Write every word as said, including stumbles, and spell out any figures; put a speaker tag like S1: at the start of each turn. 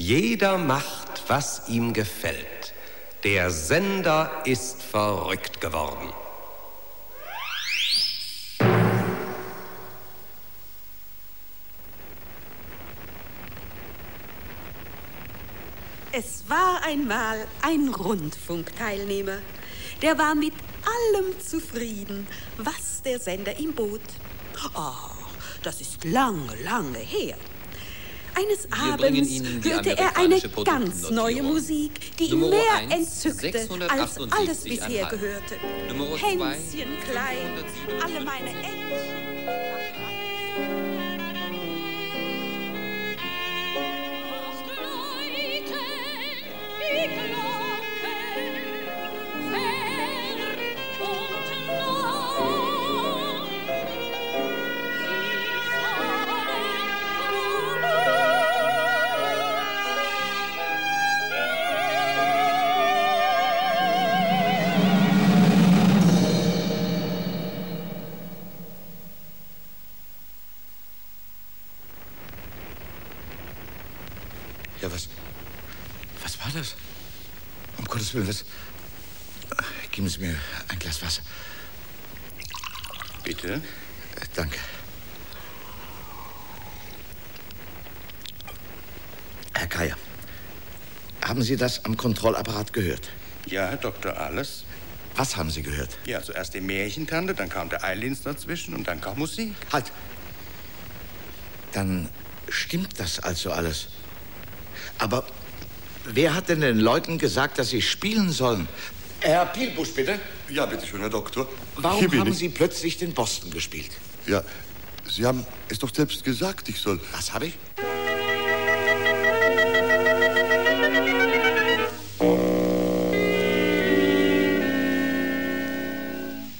S1: Jeder macht, was ihm gefällt. Der Sender ist verrückt geworden.
S2: Es war einmal ein Rundfunkteilnehmer. Der war mit allem zufrieden, was der Sender ihm bot. Ach, das ist lange, lange her. Eines
S3: Wir
S2: Abends
S3: Ihnen
S2: hörte er eine ganz neue Musik, die ihn
S3: Nummer
S2: mehr
S3: eins,
S2: entzückte als alles bisher
S3: sechshundertachtundsiebzig
S2: Gehörte.
S3: Nummer zwei,
S2: Hänschen klein, alle meine Entchen.
S4: Ja, was... Was war das? Um Gottes Willen, das... Geben Sie mir ein Glas Wasser.
S5: Bitte?
S4: Äh, danke. Herr Kaya, haben Sie das am Kontrollapparat gehört?
S5: Ja, Herr Doktor, alles.
S4: Was haben Sie gehört?
S5: Ja, zuerst die Märchentante, dann kam der Eildienst dazwischen und dann kam Musik.
S4: Halt! Dann stimmt das also alles. Aber wer hat denn den Leuten gesagt, dass sie spielen sollen? Herr Pielbusch, bitte.
S6: Ja, bitte schön, Herr Doktor.
S4: Warum
S6: Hier bin
S4: haben
S6: ich.
S4: Sie plötzlich den Boston gespielt?
S6: Ja, Sie haben es doch selbst gesagt, ich soll...
S4: Was habe ich?